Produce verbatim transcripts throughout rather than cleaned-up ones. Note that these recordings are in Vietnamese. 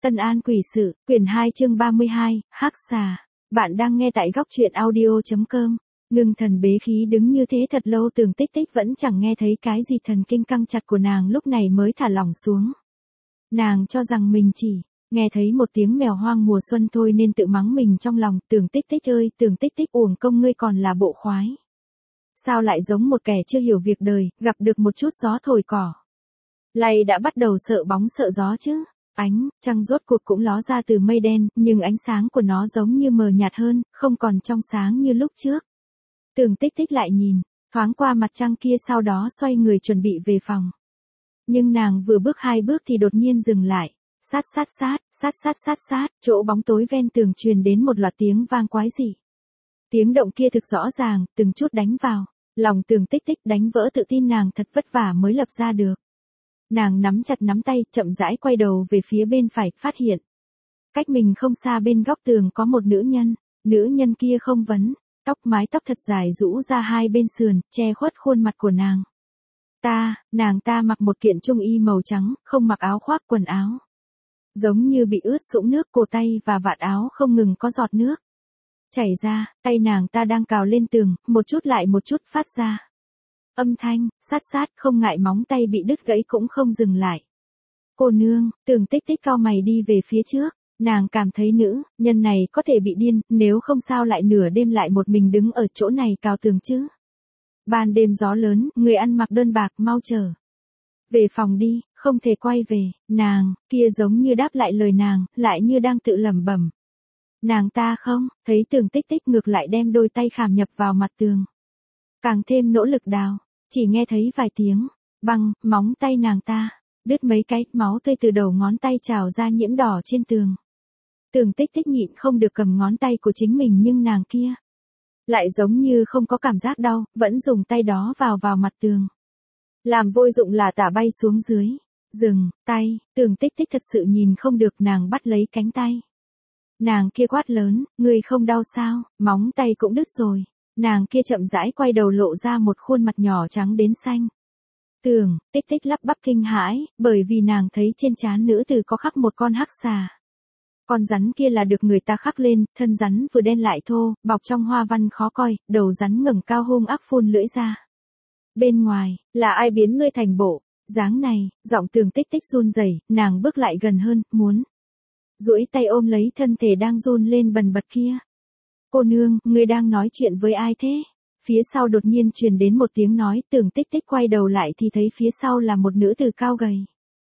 Tân An quỷ sự, quyển hai chương ba mươi hai, Hắc xà. Bạn đang nghe tại góc truyện audio chấm com. Ngưng thần bế khí đứng như thế thật lâu, Tường Tích Tích vẫn chẳng nghe thấy cái gì, thần kinh căng chặt của nàng lúc này mới thả lỏng xuống. Nàng cho rằng mình chỉ nghe thấy một tiếng mèo hoang mùa xuân thôi nên tự mắng mình trong lòng. Tường Tích Tích ơi, Tường Tích Tích, uổng công ngươi còn là bộ khoái. Sao lại giống một kẻ chưa hiểu việc đời, gặp được một chút gió thổi cỏ lay đã bắt đầu sợ bóng sợ gió chứ. Ánh trăng rốt cuộc cũng ló ra từ mây đen, nhưng ánh sáng của nó giống như mờ nhạt hơn, không còn trong sáng như lúc trước. Tường Tích Tích lại nhìn thoáng qua mặt trăng kia, sau đó xoay người chuẩn bị về phòng. Nhưng nàng vừa bước hai bước thì đột nhiên dừng lại. Sát sát sát, sát sát sát sát, chỗ bóng tối ven tường truyền đến một loạt tiếng vang quái dị. Tiếng động kia thực rõ ràng, từng chút đánh vào lòng Tường Tích Tích, đánh vỡ tự tin nàng thật vất vả mới lập ra được. Nàng nắm chặt nắm tay, chậm rãi quay đầu về phía bên phải, phát hiện cách mình không xa bên góc tường có một nữ nhân. Nữ nhân kia không vấn, tóc mái tóc thật dài rũ ra hai bên sườn, che khuất khuôn mặt của nàng. Ta, nàng ta mặc một kiện trung y màu trắng, không mặc áo khoác quần áo. Giống như bị ướt sũng nước, cổ tay và vạt áo không ngừng có giọt nước chảy ra, tay nàng ta đang cào lên tường, một chút lại một chút phát ra âm thanh, sát sát, không ngại móng tay bị đứt gãy cũng không dừng lại. Cô nương, Tường Tích Tích cau mày đi về phía trước, nàng cảm thấy nữ nhân này có thể bị điên, nếu không sao lại nửa đêm lại một mình đứng ở chỗ này cào tường chứ. Ban đêm gió lớn, người ăn mặc đơn bạc, mau trở về phòng đi, không thể quay về. Nàng kia giống như đáp lại lời nàng, lại như đang tự lẩm bẩm. Nàng ta không thấy Tường Tích Tích ngược lại đem đôi tay khảm nhập vào mặt tường, càng thêm nỗ lực đào. Chỉ nghe thấy vài tiếng băng, móng tay nàng ta đứt mấy cái, máu tươi từ đầu ngón tay trào ra nhiễm đỏ trên tường. Tường Tích Tích nhịn không được cầm ngón tay của chính mình, nhưng nàng kia lại giống như không có cảm giác đau, vẫn dùng tay đó vào vào mặt tường, làm vôi dụng là tả bay xuống dưới. Dừng tay, Tường Tích Tích thật sự nhìn không được, nàng bắt lấy cánh tay nàng kia quát lớn, ngươi không đau sao? Móng tay cũng đứt rồi. Nàng kia chậm rãi quay đầu, lộ ra một khuôn mặt nhỏ trắng đến xanh. Tường Tích Tích lắp bắp kinh hãi, bởi vì nàng thấy trên trán nữ tử có khắc một con hắc xà. Con rắn kia là được người ta khắc lên, thân rắn vừa đen lại thô, bọc trong hoa văn khó coi, đầu rắn ngẩng cao hung ác phun lưỡi ra. Bên ngoài, là ai biến ngươi thành bộ dáng này? Giọng Tường Tích Tích run rẩy, nàng bước lại gần hơn, muốn duỗi tay ôm lấy thân thể đang run lên bần bật kia. Cô nương, ngươi đang nói chuyện với ai thế? Phía sau đột nhiên truyền đến một tiếng nói. Tường Tích Tích quay đầu lại thì thấy phía sau là một nữ tử cao gầy.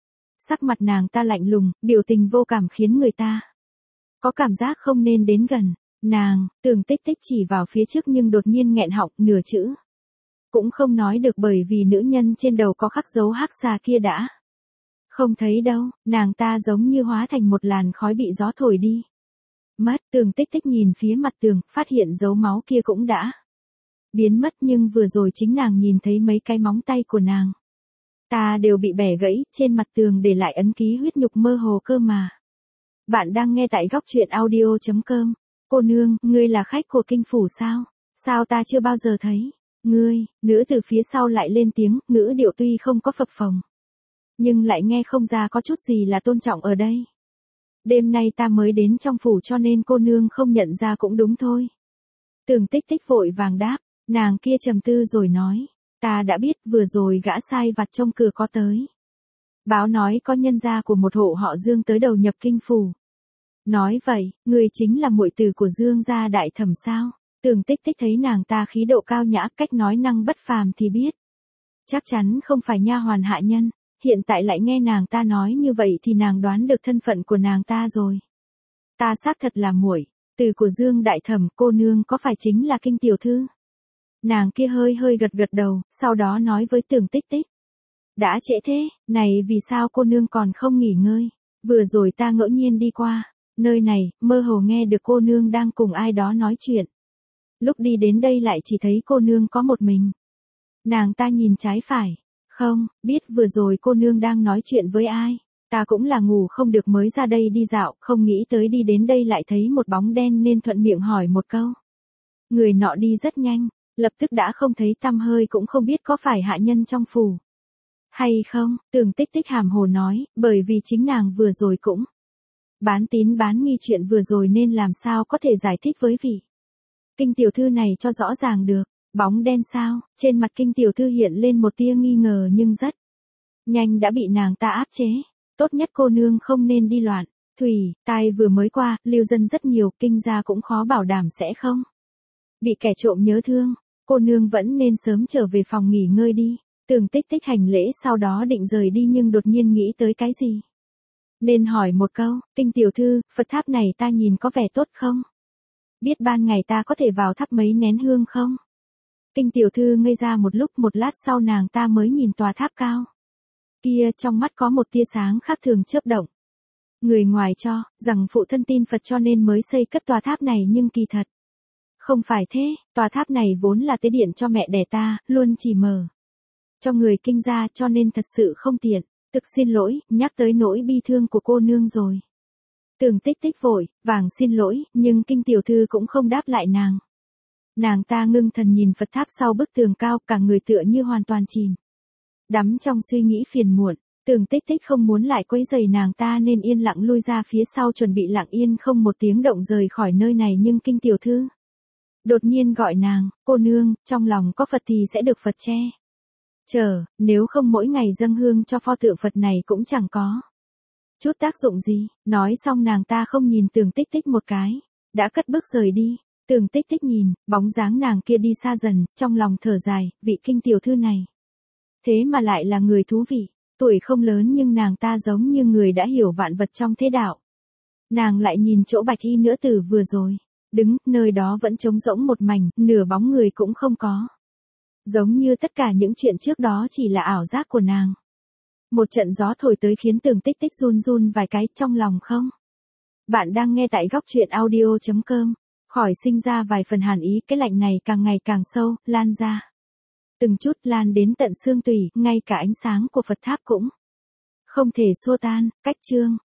Sắc mặt nàng ta lạnh lùng, biểu tình vô cảm khiến người ta có cảm giác không nên đến gần. Nàng, Tường Tích Tích chỉ vào phía trước nhưng đột nhiên nghẹn họng, nửa chữ cũng không nói được, bởi vì nữ nhân trên đầu có khắc dấu hắc xà kia đã không thấy đâu. Nàng ta giống như hóa thành một làn khói bị gió thổi đi mất. Tường Tích Tích nhìn phía mặt tường, phát hiện dấu máu kia cũng đã biến mất, nhưng vừa rồi chính nàng nhìn thấy mấy cái móng tay của nàng ta đều bị bẻ gãy, trên mặt tường để lại ấn ký huyết nhục mơ hồ cơ mà. Bạn đang nghe tại góc truyện audio chấm com. Cô nương, ngươi là khách của kinh phủ sao? Sao ta chưa bao giờ thấy ngươi? Nữ từ phía sau lại lên tiếng, ngữ điệu tuy không có phập phồng, nhưng lại nghe không ra có chút gì là tôn trọng ở đây. Đêm nay ta mới đến trong phủ cho nên cô nương không nhận ra cũng đúng thôi. Tường Tích Tích vội vàng đáp, nàng kia trầm tư rồi nói, ta đã biết, vừa rồi gã sai vặt trông cửa có tới báo nói có nhân gia của một hộ họ Dương tới đầu nhập kinh phủ. Nói vậy, người chính là muội tử của Dương gia đại thẩm sao? Tường Tích Tích thấy nàng ta khí độ cao nhã, cách nói năng bất phàm thì biết chắc chắn không phải nha hoàn hạ nhân. Hiện tại lại nghe nàng ta nói như vậy thì nàng đoán được thân phận của nàng ta rồi. Ta xác thật là muội tử của Dương đại thẩm, cô nương có phải chính là Kinh tiểu thư? Nàng kia hơi hơi gật gật đầu, sau đó nói với Tường Tích Tích, đã trễ thế, này vì sao cô nương còn không nghỉ ngơi? Vừa rồi ta ngẫu nhiên đi qua nơi này, mơ hồ nghe được cô nương đang cùng ai đó nói chuyện. Lúc đi đến đây lại chỉ thấy cô nương có một mình. Nàng ta nhìn trái phải, không biết vừa rồi cô nương đang nói chuyện với ai. Ta cũng là ngủ không được mới ra đây đi dạo, không nghĩ tới đi đến đây lại thấy một bóng đen nên thuận miệng hỏi một câu. Người nọ đi rất nhanh, lập tức đã không thấy tăm hơi, cũng không biết có phải hạ nhân trong phủ hay không. Tường Tích Tích hàm hồ nói, bởi vì chính nàng vừa rồi cũng Bán tín bán nghi chuyện vừa rồi nên làm sao có thể giải thích với vị Kinh tiểu thư này cho rõ ràng được. Bóng đen sao? Trên mặt Kinh tiểu thư hiện lên một tia nghi ngờ nhưng rất nhanh đã bị nàng ta áp chế. Tốt nhất cô nương không nên đi loạn. Thủy, tai vừa mới qua, lưu dân rất nhiều, Kinh gia cũng khó bảo đảm sẽ không bị kẻ trộm nhớ thương. Cô nương vẫn nên sớm trở về phòng nghỉ ngơi đi. Tưởng Tích Tích hành lễ sau đó định rời đi nhưng đột nhiên nghĩ tới cái gì. Nên hỏi một câu, Kinh tiểu thư, Phật tháp này ta nhìn có vẻ tốt không? Biết ban ngày ta có thể vào thắp mấy nén hương không? Kinh tiểu thư ngây ra một lúc, một lát sau nàng ta mới nhìn tòa tháp cao kia, trong mắt có một tia sáng khác thường chớp động. Người ngoài cho rằng phụ thân tin Phật cho nên mới xây cất tòa tháp này nhưng kỳ thật không phải thế, tòa tháp này vốn là tế điện cho mẹ đẻ ta, luôn chỉ mở cho người Kinh gia cho nên thật sự không tiện. Thực xin lỗi, nhắc tới nỗi bi thương của cô nương rồi. Tưởng Tích Tích vội vàng xin lỗi, nhưng Kinh tiểu thư cũng không đáp lại nàng. Nàng ta ngưng thần nhìn Phật tháp sau bức tường cao, cả người tựa như hoàn toàn chìm đắm trong suy nghĩ phiền muộn. Tưởng Tích Tích không muốn lại quấy rầy nàng ta nên yên lặng lui ra phía sau chuẩn bị lặng yên không một tiếng động rời khỏi nơi này, nhưng Kinh tiểu thư đột nhiên gọi nàng, cô nương, trong lòng có Phật thì sẽ được Phật che chở, nếu không mỗi ngày dâng hương cho pho tượng Phật này cũng chẳng có chút tác dụng gì. Nói xong nàng ta không nhìn Tưởng Tích Tích một cái, đã cất bước rời đi. Tưởng Tích Tích nhìn bóng dáng nàng kia đi xa dần, trong lòng thở dài, vị Kinh tiểu thư này thế mà lại là người thú vị. Tuổi không lớn nhưng nàng ta giống như người đã hiểu vạn vật trong thế đạo. Nàng lại nhìn chỗ bạch y nữ tử vừa rồi, đứng, nơi đó vẫn trống rỗng một mảnh, nửa bóng người cũng không có. Giống như tất cả những chuyện trước đó chỉ là ảo giác của nàng. Một trận gió thổi tới khiến Tưởng Tích Tích run run vài cái trong lòng không. Bạn đang nghe tại góc truyện audio.com. Khỏi sinh ra vài phần hàn ý, cái lạnh này càng ngày càng sâu, lan ra. Từng chút lan đến tận xương tủy, ngay cả ánh sáng của Phật tháp cũng không thể xua tan. Cách chương